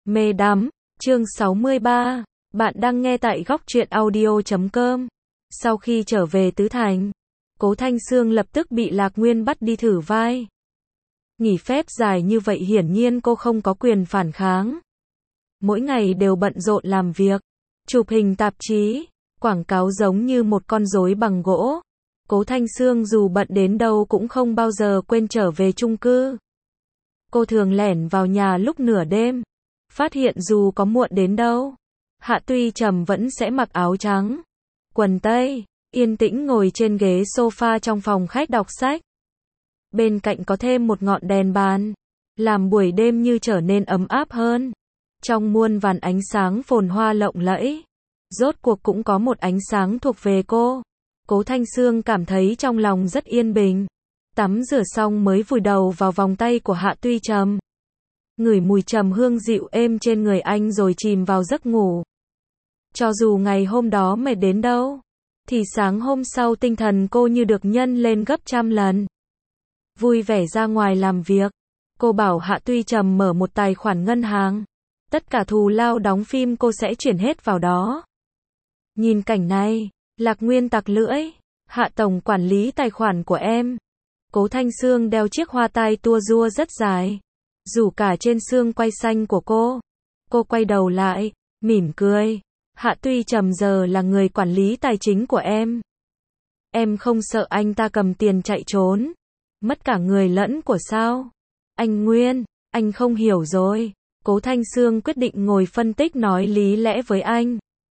Mê đắm, chương 63, bạn đang nghe tại góc truyện audio.com. Sau khi trở về Tứ Thành, Cố Thanh Sương lập tức bị Lạc Nguyên bắt đi thử vai. Nghỉ phép dài như vậy hiển nhiên cô không có quyền phản kháng. Mỗi ngày đều bận rộn làm việc, chụp hình tạp chí, quảng cáo giống như một con rối bằng gỗ. Cố Thanh Sương dù bận đến đâu cũng không bao giờ quên trở về chung cư. Cô thường lẻn vào nhà lúc nửa đêm, phát hiện dù có muộn đến đâu, Hạ Tuy Trầm vẫn sẽ mặc áo trắng, quần tây, yên tĩnh ngồi trên ghế sofa trong phòng khách đọc sách. Bên cạnh có thêm một ngọn đèn bàn, làm buổi đêm như trở nên ấm áp hơn. Trong muôn vàn ánh sáng phồn hoa lộng lẫy, rốt cuộc cũng có một ánh sáng thuộc về cô. Cố Thanh Sương cảm thấy trong lòng rất yên bình. Tắm rửa xong mới vùi đầu vào vòng tay của Hạ Tuy Trầm, ngửi mùi trầm hương dịu êm trên người anh rồi chìm vào giấc ngủ. Cho dù ngày hôm đó mệt đến đâu, thì sáng hôm sau tinh thần cô như được nhân lên gấp trăm lần. Vui vẻ ra ngoài làm việc, cô bảo Hạ Tuy Trầm mở một tài khoản ngân hàng. Tất cả thù lao đóng phim cô sẽ chuyển hết vào đó. Nhìn cảnh này, Lạc Nguyên tặc lưỡi, Hạ tổng quản lý tài khoản của em. Cố Thanh Sương đeo chiếc hoa tai tua rua rất dài, rủ cả trên xương quai xanh của cô. Cô quay đầu lại, mỉm cười. Hạ Tuy Trầm giờ là người quản lý tài chính của em. Em không sợ anh ta cầm tiền chạy trốn, mất cả người lẫn của sao? Anh Nguyên, anh không hiểu rồi. Cố Thanh Sương quyết định ngồi phân tích nói lý lẽ với anh.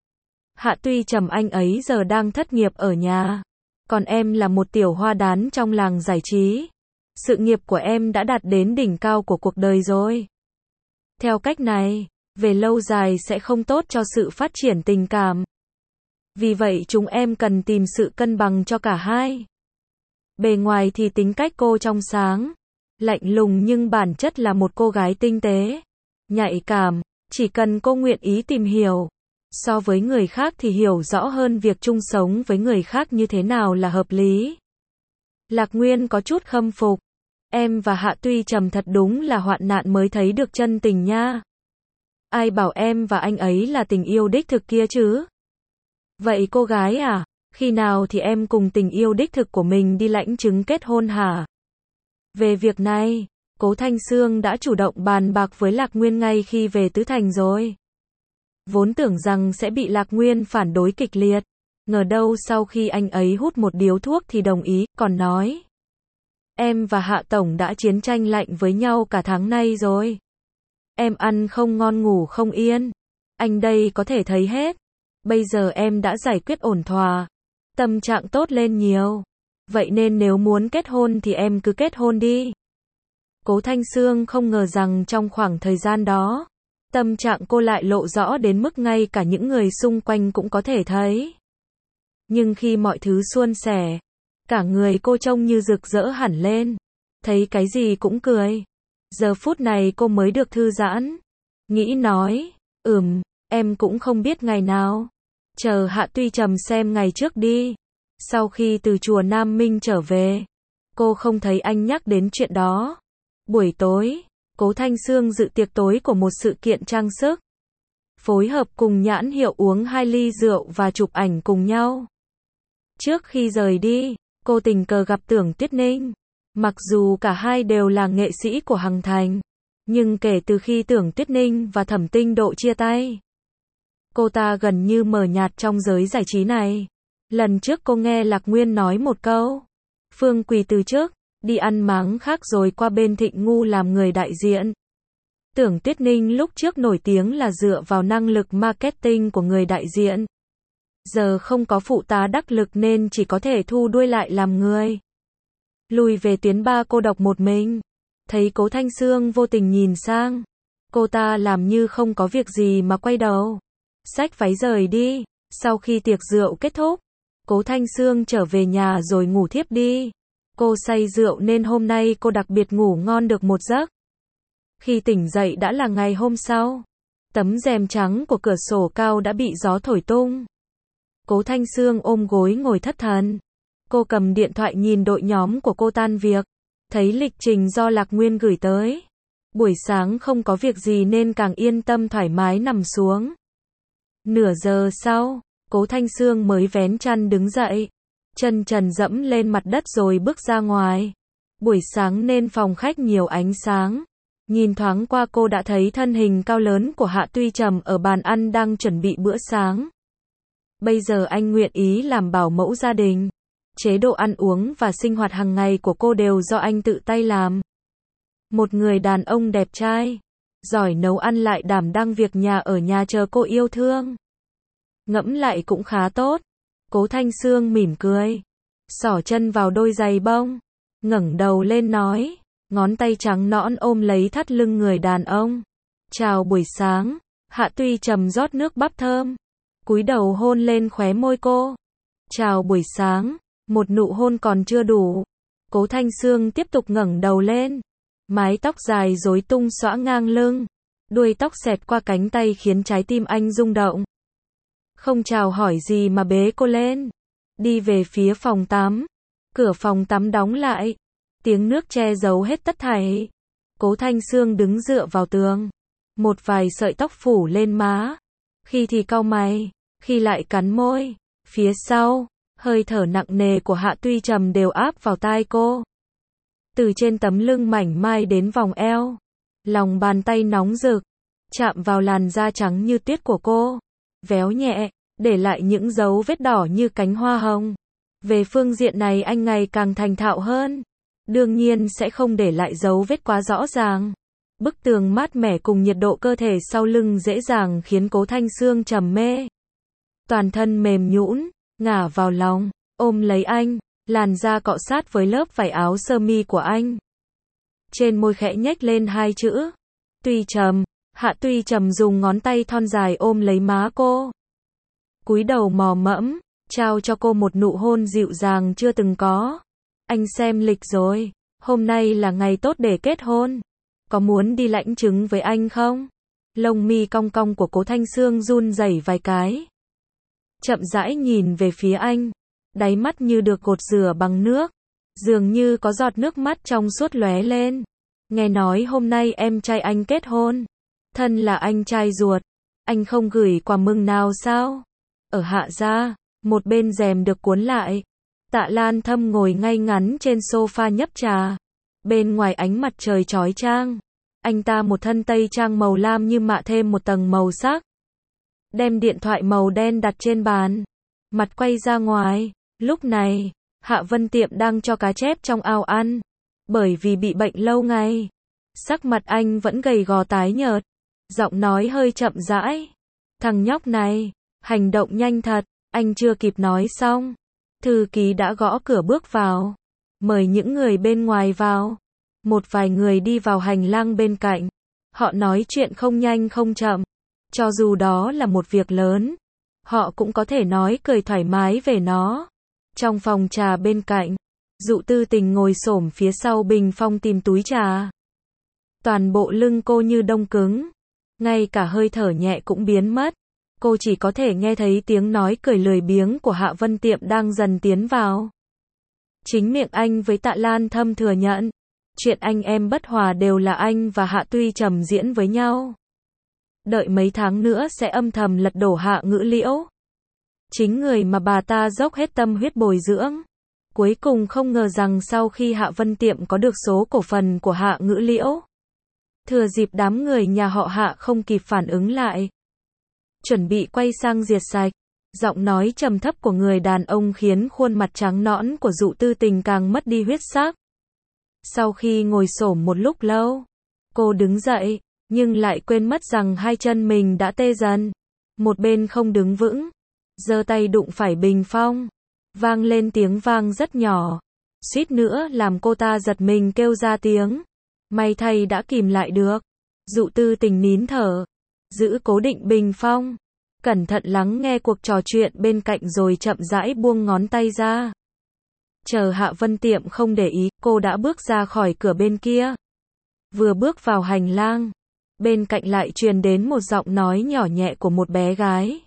Hạ Tuy Trầm anh ấy giờ đang thất nghiệp ở nhà. Còn em là một tiểu hoa đán trong làng giải trí. Sự nghiệp của em đã đạt đến đỉnh cao của cuộc đời rồi. Theo cách này, về lâu dài sẽ không tốt cho sự phát triển tình cảm. Vì vậy chúng em cần tìm sự cân bằng cho cả hai. Bề ngoài thì tính cách cô trong sáng, lạnh lùng nhưng bản chất là một cô gái tinh tế, nhạy cảm, chỉ cần cô nguyện ý tìm hiểu. So với người khác thì hiểu rõ hơn việc chung sống với người khác như thế nào là hợp lý. Lạc Nguyên có chút khâm phục. Em và Hạ Tuy Trầm thật đúng là hoạn nạn mới thấy được chân tình nha. Ai bảo em và anh ấy là tình yêu đích thực kia chứ? Vậy cô gái à, khi nào thì em cùng tình yêu đích thực của mình đi lãnh chứng kết hôn hả? Về việc này, Cố Thanh Sương đã chủ động bàn bạc với Lạc Nguyên ngay khi về Tứ Thành rồi. Vốn tưởng rằng sẽ bị Lạc Nguyên phản đối kịch liệt, ngờ đâu sau khi anh ấy hút một điếu thuốc thì đồng ý, còn nói: Em và Hạ tổng đã chiến tranh lạnh với nhau cả tháng nay rồi. Em ăn không ngon ngủ không yên. Anh đây có thể thấy hết. Bây giờ em đã giải quyết ổn thỏa, tâm trạng tốt lên nhiều. Vậy nên nếu muốn kết hôn thì em cứ kết hôn đi. Cố Thanh Sương không ngờ rằng trong khoảng thời gian đó, tâm trạng cô lại lộ rõ đến mức ngay cả những người xung quanh cũng có thể thấy. Nhưng khi mọi thứ suôn sẻ, cả người cô trông như rực rỡ hẳn lên, thấy cái gì cũng cười. Giờ phút này cô mới được thư giãn, nghĩ nói: em cũng không biết ngày nào. Chờ Hạ Tuy Trầm xem ngày trước đi. Sau khi từ chùa Nam Minh trở về, cô không thấy anh nhắc đến chuyện đó. Buổi tối, Cố Thanh Sương dự tiệc tối của một sự kiện trang sức, phối hợp cùng nhãn hiệu uống 2 ly rượu và chụp ảnh cùng nhau. Trước khi rời đi, cô tình cờ gặp Tưởng Tuyết Ninh. Mặc dù cả hai đều là nghệ sĩ của Hằng Thành, nhưng kể từ khi Tưởng Tuyết Ninh và Thẩm Tinh Độ chia tay, cô ta gần như mờ nhạt trong giới giải trí này. Lần trước cô nghe Lạc Nguyên nói một câu: Phương Quỳ từ chức, đi ăn máng khác rồi qua bên Thịnh Ngu làm người đại diện. Tưởng Tuyết Ninh lúc trước nổi tiếng là dựa vào năng lực marketing của người đại diện. Giờ không có phụ tá đắc lực nên chỉ có thể thu đuôi lại làm người. Lùi về tuyến 3 cô độc một mình. Thấy Cố Thanh Sương vô tình nhìn sang, cô ta làm như không có việc gì mà quay đầu, xách váy rời đi. Sau khi tiệc rượu kết thúc, Cố Thanh Sương trở về nhà rồi ngủ thiếp đi. Cô say rượu nên hôm nay cô đặc biệt ngủ ngon được một giấc. Khi tỉnh dậy đã là ngày hôm sau. Tấm rèm trắng của cửa sổ cao đã bị gió thổi tung. Cố Thanh Sương ôm gối ngồi thất thần. Cô cầm điện thoại nhìn đội nhóm của cô tan việc, thấy lịch trình do Lạc Nguyên gửi tới. Buổi sáng không có việc gì nên càng yên tâm thoải mái nằm xuống. Nửa giờ sau, Cố Thanh Sương mới vén chăn đứng dậy, chân trần dẫm lên mặt đất rồi bước ra ngoài. Buổi sáng nên phòng khách nhiều ánh sáng. Nhìn thoáng qua cô đã thấy thân hình cao lớn của Hạ Tuy Trầm ở bàn ăn đang chuẩn bị bữa sáng. Bây giờ anh nguyện ý làm bảo mẫu gia đình. Chế độ ăn uống và sinh hoạt hàng ngày của cô đều do anh tự tay làm. Một người đàn ông đẹp trai, giỏi nấu ăn lại đảm đang việc nhà ở nhà chờ cô yêu thương. Ngẫm lại cũng khá tốt. Cố Thanh Sương mỉm cười, xỏ chân vào đôi giày bông, ngẩng đầu lên nói, ngón tay trắng nõn ôm lấy thắt lưng người đàn ông. Chào buổi sáng. Hạ Tuy Trầm rót nước bắp thơm, cúi đầu hôn lên khóe môi cô. Chào buổi sáng. Một nụ hôn còn chưa đủ. Cố Thanh Sương tiếp tục ngẩng đầu lên. Mái tóc dài rối tung xõa ngang lưng. Đuôi tóc xẹt qua cánh tay khiến trái tim anh rung động. Không chào hỏi gì mà bế cô lên. Đi về phía phòng tắm. Cửa phòng tắm đóng lại. Tiếng nước che giấu hết tất thảy. Cố Thanh Sương đứng dựa vào tường. Một vài sợi tóc phủ lên má. Khi thì cau mày, khi lại cắn môi. Phía sau, hơi thở nặng nề của Hạ Tuy Trầm đều áp vào tai cô. Từ trên tấm lưng mảnh mai đến vòng eo. Lòng bàn tay nóng rực, chạm vào làn da trắng như tuyết của cô. Véo nhẹ, để lại những dấu vết đỏ như cánh hoa hồng. Về phương diện này anh ngày càng thành thạo hơn. Đương nhiên sẽ không để lại dấu vết quá rõ ràng. Bức tường mát mẻ cùng nhiệt độ cơ thể sau lưng dễ dàng khiến Cố Thanh Sương trầm mê. Toàn thân mềm nhũn, ngả vào lòng, ôm lấy anh, làn da cọ sát với lớp vải áo sơ mi của anh. Trên môi khẽ nhếch lên hai chữ Tuy Trầm. Hạ Tuy Trầm dùng ngón tay thon dài ôm lấy má cô. Cúi đầu mò mẫm, trao cho cô một nụ hôn dịu dàng chưa từng có. Anh xem lịch rồi, hôm nay là ngày tốt để kết hôn. Có muốn đi lãnh chứng với anh không? Lông mi cong cong của Cố Thanh Sương run rẩy vài cái. Chậm rãi nhìn về phía anh, đáy mắt như được gột rửa bằng nước, dường như có giọt nước mắt trong suốt lóe lên. Nghe nói hôm nay em trai anh kết hôn, thân là anh trai ruột, anh không gửi quà mừng nào sao? Ở Hạ gia, một bên rèm được cuốn lại, Tạ Lan Thâm ngồi ngay ngắn trên sofa nhấp trà. Bên ngoài ánh mặt trời chói chang, anh ta một thân tây trang màu lam như mạ thêm một tầng màu sắc. Đem điện thoại màu đen đặt trên bàn, mặt quay ra ngoài. Lúc này, Hạ Vân Tiệm đang cho cá chép trong ao ăn. Bởi vì bị bệnh lâu ngày, sắc mặt anh vẫn gầy gò tái nhợt, giọng nói hơi chậm rãi. Thằng nhóc này, hành động nhanh thật. Anh chưa kịp nói xong, thư ký đã gõ cửa bước vào, mời những người bên ngoài vào. Một vài người đi vào hành lang bên cạnh. Họ nói chuyện không nhanh không chậm. Cho dù đó là một việc lớn, họ cũng có thể nói cười thoải mái về nó. Trong phòng trà bên cạnh, Dụ Tư Tình ngồi xổm phía sau bình phong tìm túi trà. Toàn bộ lưng cô như đông cứng, ngay cả hơi thở nhẹ cũng biến mất. Cô chỉ có thể nghe thấy tiếng nói cười lười biếng của Hạ Vân Tiệm đang dần tiến vào. Chính miệng anh với Tạ Lan Thâm thừa nhận, chuyện anh em bất hòa đều là anh và Hạ Tuy Trầm diễn với nhau. Đợi mấy tháng nữa sẽ âm thầm lật đổ Hạ Ngữ Liễu. Chính người mà bà ta dốc hết tâm huyết bồi dưỡng. Cuối cùng không ngờ rằng sau khi Hạ Vân Tiệm có được số cổ phần của Hạ Ngữ Liễu, thừa dịp đám người nhà họ Hạ không kịp phản ứng lại, chuẩn bị quay sang diệt sạch. Giọng nói trầm thấp của người đàn ông khiến khuôn mặt trắng nõn của Dụ Tư Tình càng mất đi huyết sắc. Sau khi ngồi xổm một lúc lâu, cô đứng dậy, nhưng lại quên mất rằng hai chân mình đã tê dần. Một bên không đứng vững, giơ tay đụng phải bình phong, vang lên tiếng vang rất nhỏ, suýt nữa làm cô ta giật mình kêu ra tiếng. May thay đã kìm lại được. Dụ Tư Tình nín thở, giữ cố định bình phong, cẩn thận lắng nghe cuộc trò chuyện bên cạnh rồi chậm rãi buông ngón tay ra. Chờ Hạ Vân Tiệm không để ý, cô đã bước ra khỏi cửa bên kia. Vừa bước vào hành lang, bên cạnh lại truyền đến một giọng nói nhỏ nhẹ của một bé gái.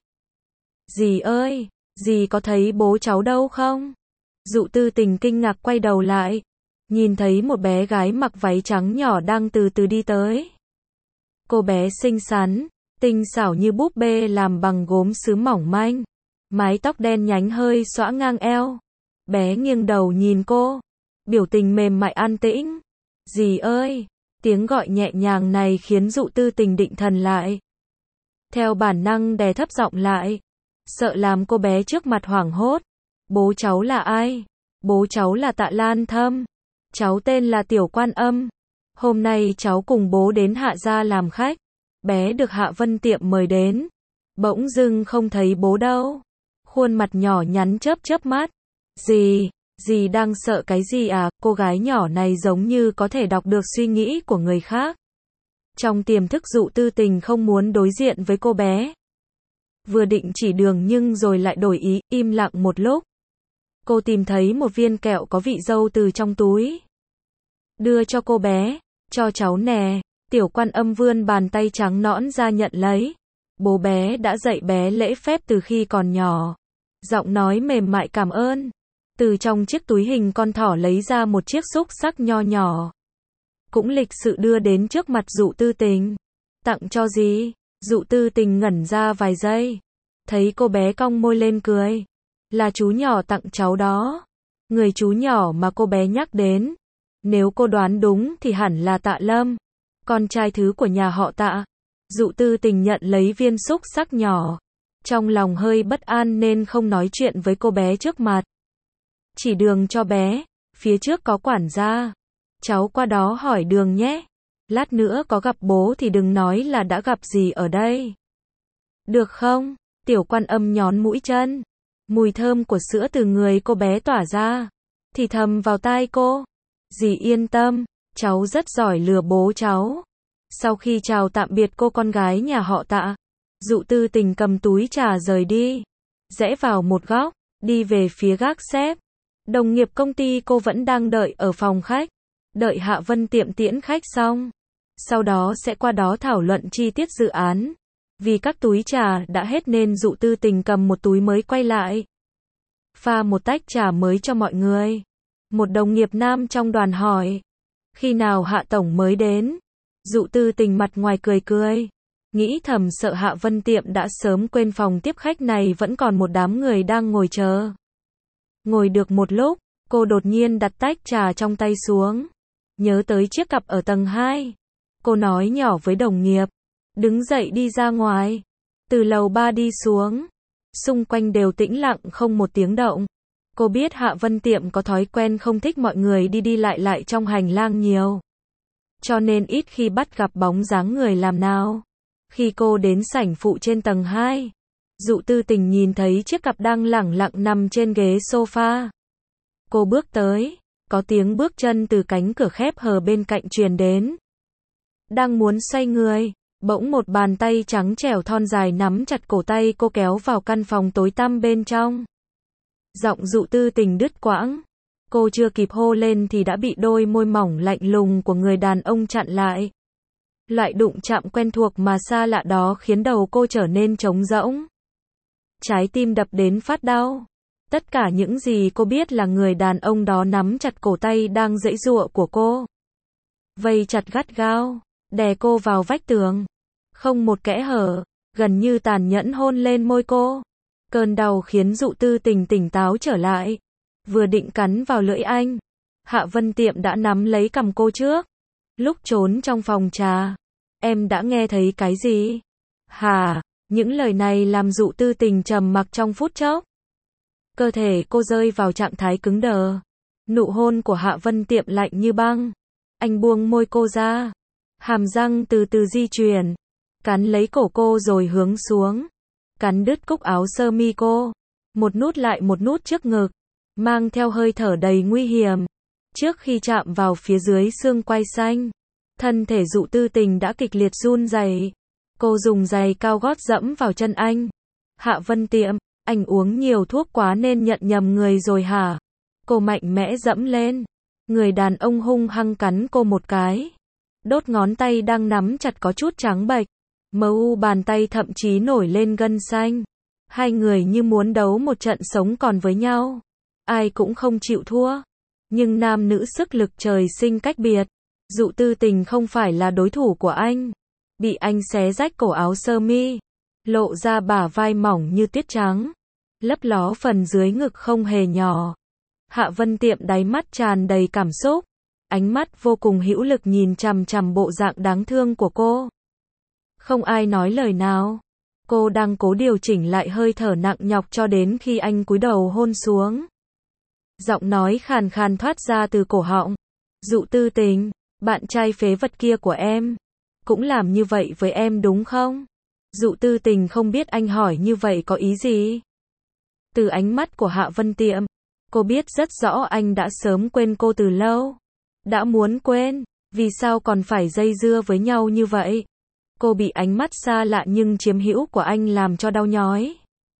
Dì ơi, dì có thấy bố cháu đâu không? Dụ Tư Tình kinh ngạc quay đầu lại. nhìn thấy một bé gái mặc váy trắng nhỏ đang từ từ đi tới. Cô bé xinh xắn, tinh xảo như búp bê làm bằng gốm sứ mỏng manh, mái tóc đen nhánh hơi xõa ngang eo. Bé nghiêng đầu nhìn cô, biểu tình mềm mại an tĩnh. Dì ơi! Tiếng gọi nhẹ nhàng này khiến Dụ Tư Tình định thần lại. Theo bản năng đè thấp giọng lại, sợ làm cô bé trước mặt hoảng hốt. Bố cháu là ai? Bố cháu là Tạ Lan Thâm. Cháu tên là Tiểu Quan Âm. Hôm nay cháu cùng bố đến Hạ gia làm khách. Bé được Hạ Vân Tiệm mời đến. Bỗng dưng không thấy bố đâu. Khuôn mặt nhỏ nhắn chớp chớp mắt. Dì đang sợ cái gì à? Cô gái nhỏ này giống như có thể đọc được suy nghĩ của người khác. Trong tiềm thức Dụ Tư Tình không muốn đối diện với cô bé. Vừa định chỉ đường nhưng rồi lại đổi ý, im lặng một lúc. Cô tìm thấy một viên kẹo có vị dâu từ trong túi. Đưa cho cô bé, cho cháu nè. Tiểu Quan Âm vươn bàn tay trắng nõn ra nhận lấy. Bố bé đã dạy bé lễ phép từ khi còn nhỏ. Giọng nói mềm mại cảm ơn. Từ trong chiếc túi hình con thỏ lấy ra một chiếc xúc xắc nho nhỏ. Cũng lịch sự đưa đến trước mặt Dụ Tư Tình. Tặng cho gì? Dụ Tư Tình ngẩn ra vài giây. Thấy cô bé cong môi lên cười. Là chú nhỏ tặng cháu đó. Người chú nhỏ mà cô bé nhắc đến. Nếu cô đoán đúng thì hẳn là Tạ Lâm, con trai thứ của nhà họ Tạ. Dụ Tư Tình nhận lấy viên xúc xắc nhỏ. Trong lòng hơi bất an nên không nói chuyện với cô bé trước mặt. Chỉ đường cho bé, phía trước có quản gia. Cháu qua đó hỏi đường nhé. Lát nữa có gặp bố thì đừng nói là đã gặp gì ở đây. Được không? Tiểu Quan Âm nhón mũi chân. Mùi thơm của sữa từ người cô bé tỏa ra. Thì thầm vào tai cô. Dì yên tâm, cháu rất giỏi lừa bố cháu. Sau khi chào tạm biệt cô con gái nhà họ Tạ, Dụ Tư Tình cầm túi trà rời đi. Rẽ vào một góc, đi về phía gác xếp. Đồng nghiệp công ty cô vẫn đang đợi ở phòng khách. Đợi Hạ Vân Tiệm tiễn khách xong. Sau đó sẽ qua đó thảo luận chi tiết dự án. Vì các túi trà đã hết nên Dụ Tư Tình cầm một túi mới quay lại. Pha một tách trà mới cho mọi người. Một đồng nghiệp nam trong đoàn hỏi. Khi nào Hạ Tổng mới đến? Dụ Tư Tình mặt ngoài cười cười. Nghĩ thầm sợ Hạ Vân Tiệm đã sớm quên phòng tiếp khách này vẫn còn một đám người đang ngồi chờ. Ngồi được một lúc, cô đột nhiên đặt tách trà trong tay xuống. Nhớ tới chiếc cặp ở tầng 2. Cô nói nhỏ với đồng nghiệp. Đứng dậy đi ra ngoài. Từ lầu 3 đi xuống. Xung quanh đều tĩnh lặng không một tiếng động. Cô biết Hạ Vân Tiệm có thói quen không thích mọi người đi đi lại trong hành lang nhiều. Cho nên ít khi bắt gặp bóng dáng người làm nào. Khi cô đến sảnh phụ trên tầng 2, Dụ Tư Tình nhìn thấy chiếc cặp đang lẳng lặng nằm trên ghế sofa. Cô bước tới, có tiếng bước chân từ cánh cửa khép hờ bên cạnh truyền đến. Đang muốn xoay người, bỗng một bàn tay trắng trẻo thon dài nắm chặt cổ tay cô kéo vào căn phòng tối tăm bên trong. Giọng Dụ Tư Tình đứt quãng. Cô chưa kịp hô lên thì đã bị đôi môi mỏng lạnh lùng của người đàn ông chặn lại. Loại đụng chạm quen thuộc mà xa lạ đó khiến đầu cô trở nên trống rỗng. Trái tim đập đến phát đau. Tất cả những gì cô biết là người đàn ông đó nắm chặt cổ tay đang giãy giụa của cô. Vây chặt gắt gao, đè cô vào vách tường. Không một kẽ hở, gần như tàn nhẫn hôn lên môi cô. Cơn đau khiến Dụ Tư Tình tỉnh táo trở lại. Vừa định cắn vào lưỡi anh, Hạ Vân Tiệm đã nắm lấy cằm cô trước. Lúc trốn trong phòng trà, em đã nghe thấy cái gì? Hả? Những lời này làm Dụ Tư Tình trầm mặc trong phút chốc. Cơ thể cô rơi vào trạng thái cứng đờ. Nụ hôn của Hạ Vân Tiệm lạnh như băng. Anh buông môi cô ra. Hàm răng từ từ di chuyển. Cắn lấy cổ cô rồi hướng xuống. Cắn đứt cúc áo sơ mi cô. Một nút lại một nút trước ngực. Mang theo hơi thở đầy nguy hiểm. Trước khi chạm vào phía dưới xương quai xanh, thân thể Dụ Tư Tình đã kịch liệt run rẩy. Cô dùng giày cao gót dẫm vào chân anh. Hạ Vân Tiệm, anh uống nhiều thuốc quá nên nhận nhầm người rồi hả? Cô mạnh mẽ dẫm lên. Người đàn ông hung hăng cắn cô một cái. Đốt ngón tay đang nắm chặt có chút trắng bệch. MU bàn tay thậm chí nổi lên gân xanh. Hai người như muốn đấu một trận sống còn với nhau. Ai cũng không chịu thua. Nhưng nam nữ sức lực trời sinh cách biệt. Dụ Tư Tình không phải là đối thủ của anh. Bị anh xé rách cổ áo sơ mi, lộ ra bả vai mỏng như tuyết trắng, lấp ló phần dưới ngực không hề nhỏ. Hạ Vân Tiệm đáy mắt tràn đầy cảm xúc, ánh mắt vô cùng hữu lực nhìn chằm chằm bộ dạng đáng thương của cô. Không ai nói lời nào. Cô đang cố điều chỉnh lại hơi thở nặng nhọc cho đến khi anh cúi đầu hôn xuống. Giọng nói khàn khàn thoát ra từ cổ họng. Dụ Tư Tình, bạn trai phế vật kia của em, cũng làm như vậy với em đúng không? Dụ Tư Tình không biết anh hỏi như vậy có ý gì. Từ ánh mắt của Hạ Vân Tiệm, cô biết rất rõ anh đã sớm quên cô từ lâu. Đã muốn quên, vì sao còn phải dây dưa với nhau như vậy? Cô bị ánh mắt xa lạ nhưng chiếm hữu của anh làm cho đau nhói.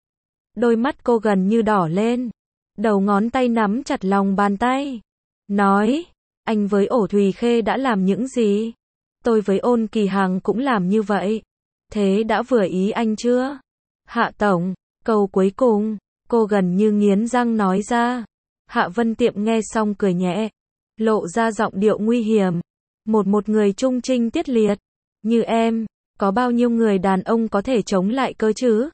Đôi mắt cô gần như đỏ lên, đầu ngón tay nắm chặt lòng bàn tay. Nói, anh với Ổ Thùy Khê đã làm những gì? Tôi với Ôn Kỳ Hằng cũng làm như vậy. Thế đã vừa ý anh chưa? Hạ tổng, câu cuối cùng, cô gần như nghiến răng nói ra. Hạ Vân Tiệm nghe xong cười nhẹ, lộ ra giọng điệu nguy hiểm. Một người trung trinh tiết liệt như em, có bao nhiêu người đàn ông có thể chống lại cơ chứ?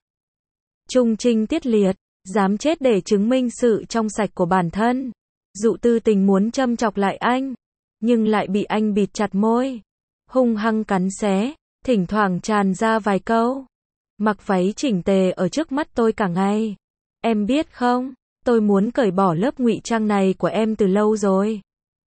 Trung trinh tiết liệt, dám chết để chứng minh sự trong sạch của bản thân. Dụ Tư Tình muốn châm chọc lại anh, nhưng lại bị anh bịt chặt môi, hung hăng cắn xé, thỉnh thoảng tràn ra vài câu. Mặc váy chỉnh tề ở trước mắt tôi cả ngày. Em biết không, tôi muốn cởi bỏ lớp ngụy trang này của em từ lâu rồi.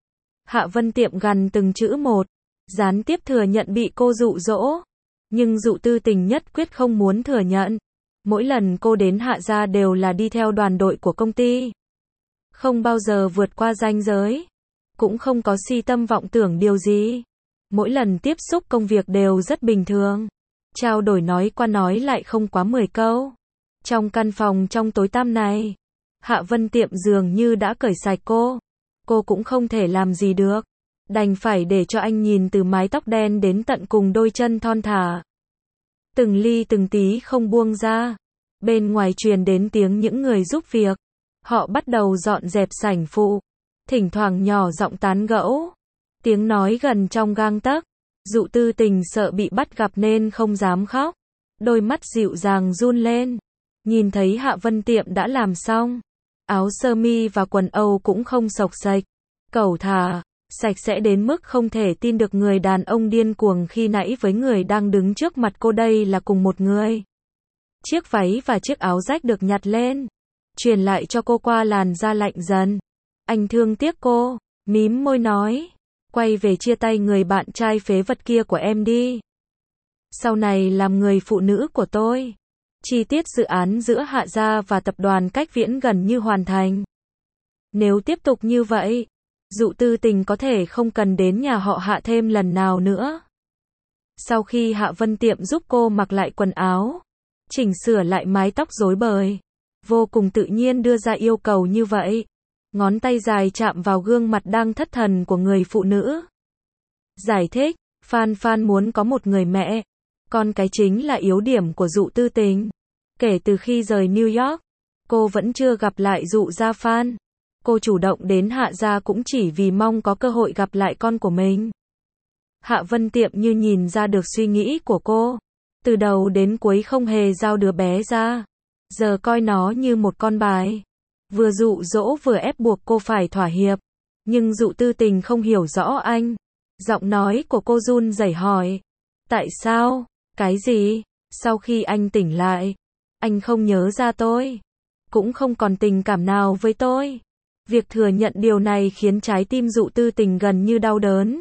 Hạ Vân Tiệm gằn từng chữ một, gián tiếp thừa nhận bị cô dụ dỗ. Nhưng Dụ Tư Tình nhất quyết không muốn thừa nhận. Mỗi lần cô đến Hạ gia đều là đi theo đoàn đội của công ty. Không bao giờ vượt qua ranh giới. Cũng không có si tâm vọng tưởng điều gì. Mỗi lần tiếp xúc công việc đều rất bình thường. Trao đổi nói qua nói lại không quá 10 câu. Trong căn phòng trong tối tăm này, Hạ Vân Tiệm dường như đã cởi sạch cô. Cô cũng không thể làm gì được. Đành phải để cho anh nhìn từ mái tóc đen đến tận cùng đôi chân thon thả. Từng ly từng tí không buông ra. Bên ngoài truyền đến tiếng những người giúp việc. Họ bắt đầu dọn dẹp sảnh phụ. Thỉnh thoảng nhỏ giọng tán gẫu. Tiếng nói gần trong gang tấc. Dụ Tư Tình sợ bị bắt gặp nên không dám khóc. Đôi mắt dịu dàng run lên. Nhìn thấy Hạ Vân Tiệm đã làm xong. Áo sơ mi và quần âu cũng không xộc xệch. Cẩu thả, sạch sẽ đến mức không thể tin được người đàn ông điên cuồng khi nãy với người đang đứng trước mặt cô đây là cùng một người. Chiếc váy và chiếc áo rách được nhặt lên, truyền lại cho cô qua làn da lạnh dần. Anh thương tiếc cô, mím môi nói, quay về chia tay người bạn trai phế vật kia của em đi. Sau này làm người phụ nữ của tôi. Chi tiết dự án giữa Hạ gia và tập đoàn Cách Viễn gần như hoàn thành. Nếu tiếp tục như vậy, Dụ Tư Tình có thể không cần đến nhà họ Hạ thêm lần nào nữa. Sau khi Hạ Vân Tiệm giúp cô mặc lại quần áo, chỉnh sửa lại mái tóc rối bời, vô cùng tự nhiên đưa ra yêu cầu như vậy. Ngón tay dài chạm vào gương mặt đang thất thần của người phụ nữ. Giải thích, Phan muốn có một người mẹ. Con cái chính là yếu điểm của Dụ Tư Tình. Kể từ khi rời New York, cô vẫn chưa gặp lại Dụ gia Phan. Cô chủ động đến Hạ gia cũng chỉ vì mong có cơ hội gặp lại con của mình. Hạ Vân Tiệm như nhìn ra được suy nghĩ của cô. Từ đầu đến cuối không hề giao đứa bé ra. Giờ coi nó như một con bài. Vừa dụ dỗ vừa ép buộc cô phải thỏa hiệp. Nhưng Dụ Tư Tình không hiểu rõ anh. Giọng nói của cô run rẩy hỏi. Tại sao? Cái gì? Sau khi anh tỉnh lại, anh không nhớ ra tôi. Cũng không còn tình cảm nào với tôi. Việc thừa nhận điều này khiến trái tim Dụ Tư Tình gần như đau đớn.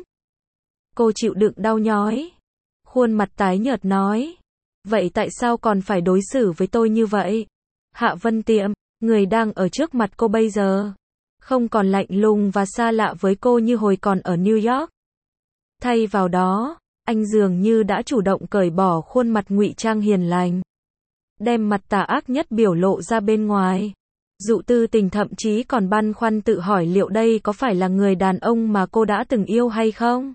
Cô chịu đựng đau nhói. Khuôn mặt tái nhợt nói. Vậy tại sao còn phải đối xử với tôi như vậy? Hạ Vân Tiệm, người đang ở trước mặt cô bây giờ, không còn lạnh lùng và xa lạ với cô như hồi còn ở New York. Thay vào đó, anh dường như đã chủ động cởi bỏ khuôn mặt ngụy trang hiền lành, đem mặt tà ác nhất biểu lộ ra bên ngoài. Dụ Tư Tình thậm chí còn băn khoăn tự hỏi liệu đây có phải là người đàn ông mà cô đã từng yêu hay không?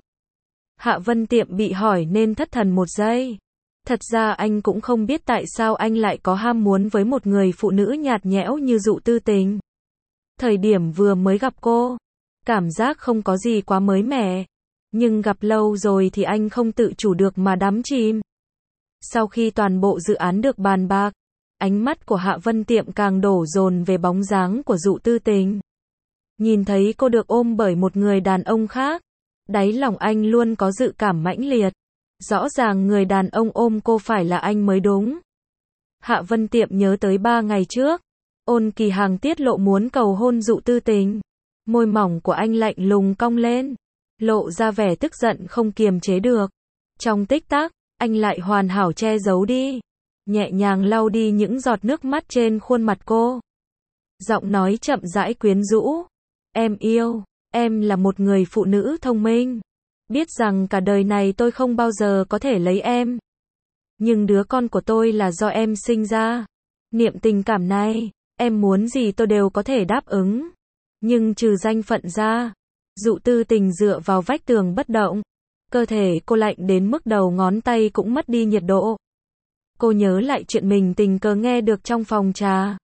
Hạ Vân Tiệm bị hỏi nên thất thần một giây. Thật ra anh cũng không biết tại sao anh lại có ham muốn với một người phụ nữ nhạt nhẽo như Dụ Tư Tình. Thời điểm vừa mới gặp cô, Cảm giác không có gì quá mới mẻ. Nhưng gặp lâu rồi thì anh không tự chủ được mà đắm chìm. Sau khi toàn bộ dự án được bàn bạc, ánh mắt của Hạ Vân Tiệm càng đổ dồn về bóng dáng của Dụ Tư Tình. Nhìn thấy cô được ôm bởi một người đàn ông khác, đáy lòng anh luôn có dự cảm mãnh liệt. Rõ ràng người đàn ông ôm cô phải là anh mới đúng. Hạ Vân Tiệm nhớ tới 3 ngày trước, Ôn Kỳ Hàng tiết lộ muốn cầu hôn Dụ Tư Tình. Môi mỏng của anh lạnh lùng cong lên, lộ ra vẻ tức giận không kiềm chế được. Trong tích tắc, anh lại hoàn hảo che giấu đi, nhẹ nhàng lau đi những giọt nước mắt trên khuôn mặt cô. Giọng nói chậm rãi quyến rũ. Em yêu, em là một người phụ nữ thông minh. Biết rằng cả đời này tôi không bao giờ có thể lấy em. Nhưng đứa con của tôi là do em sinh ra. Niệm tình cảm này, em muốn gì tôi đều có thể đáp ứng. Nhưng trừ danh phận ra. Dụ Tư Tình dựa vào vách tường bất động. Cơ thể cô lạnh đến mức đầu ngón tay cũng mất đi nhiệt độ. Cô nhớ lại chuyện mình tình cờ nghe được trong phòng trà.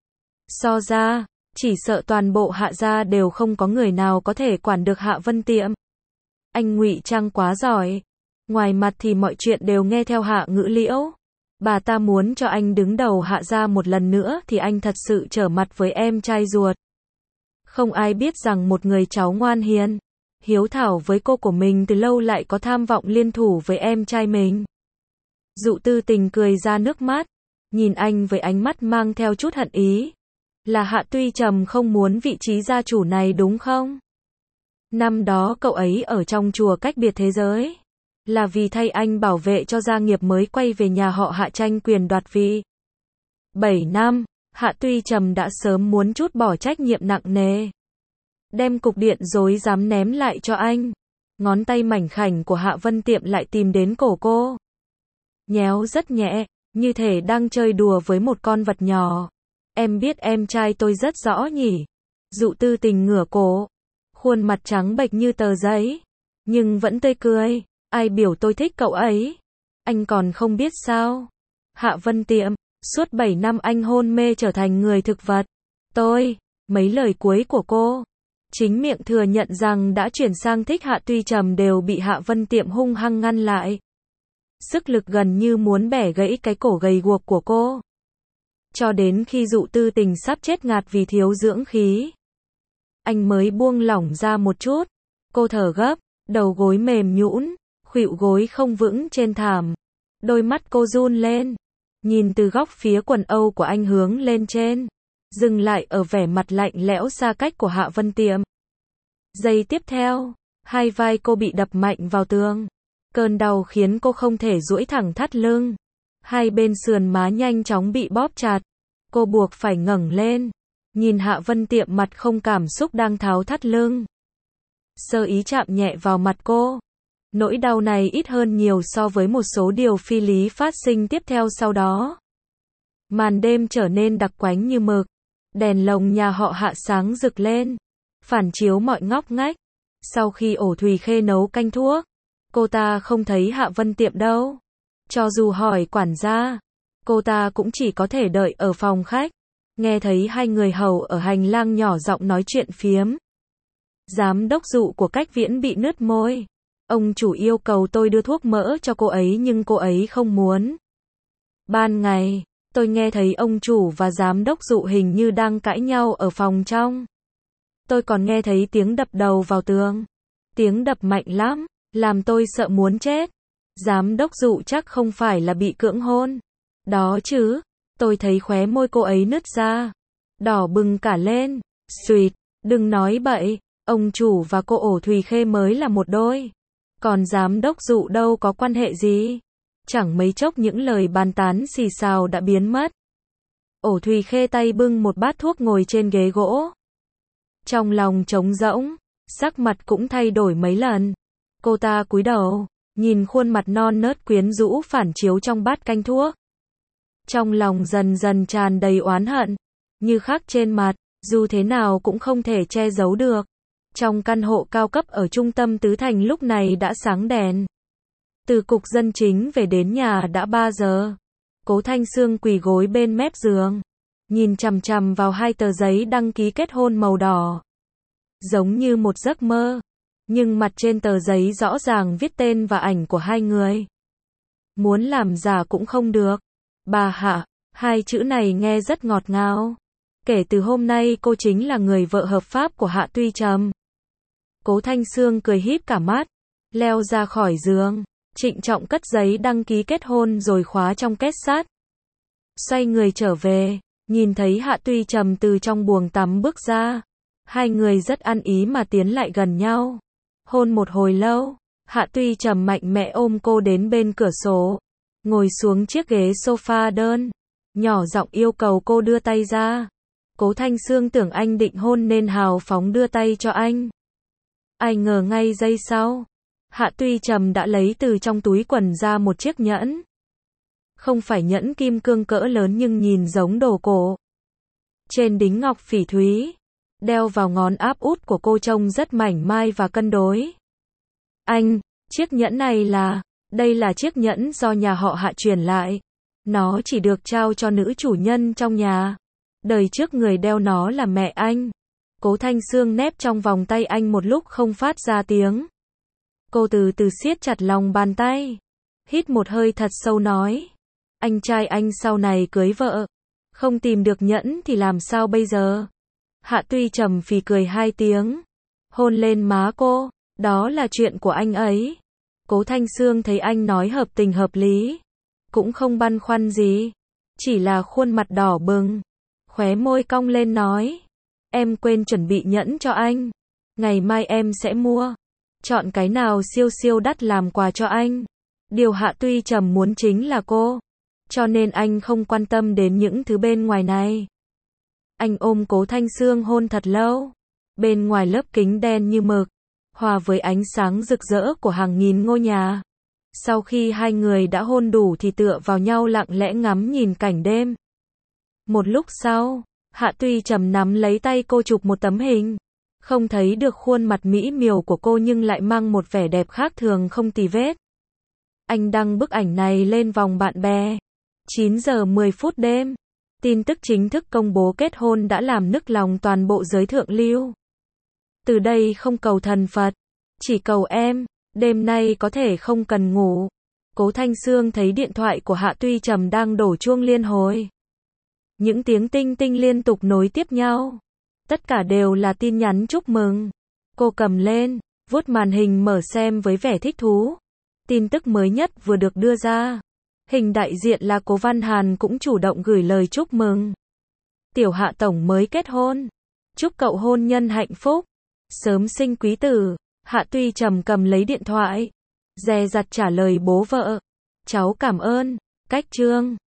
So ra, chỉ sợ toàn bộ Hạ gia đều không có người nào có thể quản được Hạ Vân Tiệm. Anh ngụy trang quá giỏi. Ngoài mặt thì mọi chuyện đều nghe theo Hạ Ngữ Liễu. Bà ta muốn cho anh đứng đầu Hạ gia một lần nữa thì anh thật sự trở mặt với em trai ruột. Không ai biết rằng một người cháu ngoan hiền, hiếu thảo với cô của mình từ lâu lại có tham vọng liên thủ với em trai mình. Dụ Tư Tình cười ra nước mắt, nhìn anh với ánh mắt mang theo chút hận ý. Là Hạ Tuy Trầm không muốn vị trí gia chủ này đúng không? Năm đó cậu ấy ở trong chùa cách biệt thế giới. Là vì thay anh bảo vệ cho gia nghiệp mới quay về nhà họ Hạ tranh quyền đoạt vị. 7 năm, Hạ Tuy Trầm đã sớm muốn trút bỏ trách nhiệm nặng nề. Đem cục điện rối rắm ném lại cho anh. Ngón tay mảnh khảnh của Hạ Vân Tiệm lại tìm đến cổ cô. Nhéo rất nhẹ, như thể đang chơi đùa với một con vật nhỏ. Em biết em trai tôi rất rõ nhỉ. Dụ Tư Tình ngửa cổ. Khuôn mặt trắng bệch như tờ giấy. Nhưng vẫn tươi cười. Ai biểu tôi thích cậu ấy? Anh còn không biết sao? Hạ Vân Tiệm, suốt 7 năm anh hôn mê trở thành người thực vật. Mấy lời cuối của cô. Chính miệng thừa nhận rằng đã chuyển sang thích Hạ Tuy Trầm đều bị Hạ Vân Tiệm hung hăng ngăn lại. Sức lực gần như muốn bẻ gãy cái cổ gầy guộc của cô. Cho đến khi Dụ Tư Tình sắp chết ngạt vì thiếu dưỡng khí, anh mới buông lỏng ra một chút. Cô thở gấp, đầu gối mềm nhũn, khuỵu gối không vững trên thảm. Đôi mắt cô run lên, nhìn từ góc phía quần âu của anh hướng lên trên, dừng lại ở vẻ mặt lạnh lẽo xa cách của Hạ Vân Tiệm. Giây tiếp theo, hai vai cô bị đập mạnh vào tường. Cơn đau khiến cô không thể duỗi thẳng thắt lưng. Hai bên sườn má nhanh chóng bị bóp chặt. Cô buộc phải ngẩng lên, nhìn Hạ Vân Tiệm mặt không cảm xúc đang tháo thắt lưng. Sơ ý chạm nhẹ vào mặt cô. Nỗi đau này ít hơn nhiều so với một số điều phi lý phát sinh tiếp theo sau đó. Màn đêm trở nên đặc quánh như mực. Đèn lồng nhà họ Hạ sáng rực lên, phản chiếu mọi ngóc ngách. Sau khi Ổ Thùy Khê nấu canh thuốc, cô ta không thấy Hạ Vân Tiệm đâu. Cho dù hỏi quản gia, cô ta cũng chỉ có thể đợi ở phòng khách. Nghe thấy hai người hầu ở hành lang nhỏ giọng nói chuyện phiếm. Giám đốc Dụ của Cách Viễn bị nứt môi. Ông chủ yêu cầu tôi đưa thuốc mỡ cho cô ấy nhưng cô ấy không muốn. Ban ngày, tôi nghe thấy ông chủ và giám đốc Dụ hình như đang cãi nhau ở phòng trong. Tôi còn nghe thấy tiếng đập đầu vào tường. Tiếng đập mạnh lắm, làm tôi sợ muốn chết. Giám đốc Dụ chắc không phải là bị cưỡng hôn. Đó chứ, tôi thấy khóe môi cô ấy nứt ra. Đỏ bừng cả lên. Xuyệt, đừng nói bậy, ông chủ và cô Ổ Thùy Khê mới là một đôi. Còn giám đốc Dụ đâu có quan hệ gì. Chẳng mấy chốc những lời bàn tán xì xào đã biến mất. Ổ Thùy Khê tay bưng một bát thuốc ngồi trên ghế gỗ. Trong lòng trống rỗng, sắc mặt cũng thay đổi mấy lần. Cô ta cúi đầu, nhìn khuôn mặt non nớt quyến rũ phản chiếu trong bát canh thuốc. Trong lòng dần dần tràn đầy oán hận, như khắc trên mặt, dù thế nào cũng không thể che giấu được. Trong căn hộ cao cấp ở trung tâm Tứ Thành lúc này đã sáng đèn. Từ cục dân chính về đến nhà đã 3 giờ. Cố Thanh Sương quỳ gối bên mép giường, nhìn chằm chằm vào hai tờ giấy đăng ký kết hôn màu đỏ. giống như một giấc mơ. Nhưng mặt trên tờ giấy rõ ràng viết tên và ảnh của hai người. Muốn làm giả cũng không được. Bà Hạ, hai chữ này nghe rất ngọt ngào. Kể từ hôm nay cô chính là người vợ hợp pháp của Hạ Tuy Trầm. Cố Thanh Sương cười híp cả mắt, leo ra khỏi giường, trịnh trọng cất giấy đăng ký kết hôn rồi khóa trong két sắt. Xoay người trở về, nhìn thấy Hạ Tuy Trầm từ trong buồng tắm bước ra. Hai người rất ăn ý mà tiến lại gần nhau. Hôn một hồi lâu, Hạ Tuy Trầm mạnh mẽ ôm cô đến bên cửa sổ, ngồi xuống chiếc ghế sofa đơn, nhỏ giọng yêu cầu cô đưa tay ra. Cố Thanh Sương tưởng anh định hôn nên hào phóng đưa tay cho anh. Ai ngờ ngay giây sau, Hạ Tuy Trầm đã lấy từ trong túi quần ra một chiếc nhẫn. Không phải nhẫn kim cương cỡ lớn nhưng nhìn giống đồ cổ. Trên đính ngọc phỉ thúy, đeo vào ngón áp út của cô trông rất mảnh mai và cân đối. Anh, chiếc nhẫn này đây là chiếc nhẫn do nhà họ Hạ truyền lại. Nó chỉ được trao cho nữ chủ nhân trong nhà. Đời trước người đeo nó là mẹ anh. Cố Thanh Sương nép trong vòng tay anh một lúc không phát ra tiếng. Cô từ từ siết chặt lòng bàn tay, hít một hơi thật sâu nói. Anh trai anh sau này cưới vợ, không tìm được nhẫn thì làm sao bây giờ? Hạ Tuy Trầm phì cười hai tiếng, hôn lên má cô. Đó là chuyện của anh ấy. Cố Thanh Sương thấy anh nói hợp tình hợp lý, cũng không băn khoăn gì, chỉ là khuôn mặt đỏ bừng, khóe môi cong lên nói. Em quên chuẩn bị nhẫn cho anh. Ngày mai em sẽ mua. Chọn cái nào siêu siêu đắt làm quà cho anh. Điều Hạ Tuy Trầm muốn chính là cô. Cho nên anh không quan tâm đến những thứ bên ngoài này. Anh ôm Cố Thanh Sương hôn thật lâu. Bên ngoài lớp kính đen như mực, hòa với ánh sáng rực rỡ của hàng nghìn ngôi nhà. Sau khi hai người đã hôn đủ thì tựa vào nhau lặng lẽ ngắm nhìn cảnh đêm. Một lúc sau, Hạ Tuy Trầm nắm lấy tay cô chụp một tấm hình. Không thấy được khuôn mặt mỹ miều của cô nhưng lại mang một vẻ đẹp khác thường không tì vết. Anh đăng bức ảnh này lên vòng bạn bè. 9 giờ 10 phút đêm, tin tức chính thức công bố kết hôn đã làm nức lòng toàn bộ giới thượng lưu. Từ đây không cầu thần Phật, chỉ cầu em, đêm nay có thể không cần ngủ. Cố Thanh Sương thấy điện thoại của Hạ Tuy Trầm đang đổ chuông liên hồi. Những tiếng tinh tinh liên tục nối tiếp nhau. Tất cả đều là tin nhắn chúc mừng. Cô cầm lên, vuốt màn hình mở xem với vẻ thích thú. Tin tức mới nhất vừa được đưa ra. Hình đại diện là Cố Văn Hàn cũng chủ động gửi lời chúc mừng. Tiểu Hạ tổng mới kết hôn. Chúc cậu hôn nhân hạnh phúc, sớm sinh quý tử. Hạ Tuy Trầm cầm lấy điện thoại, dè dặt trả lời bố vợ. Cháu cảm ơn. Cách chương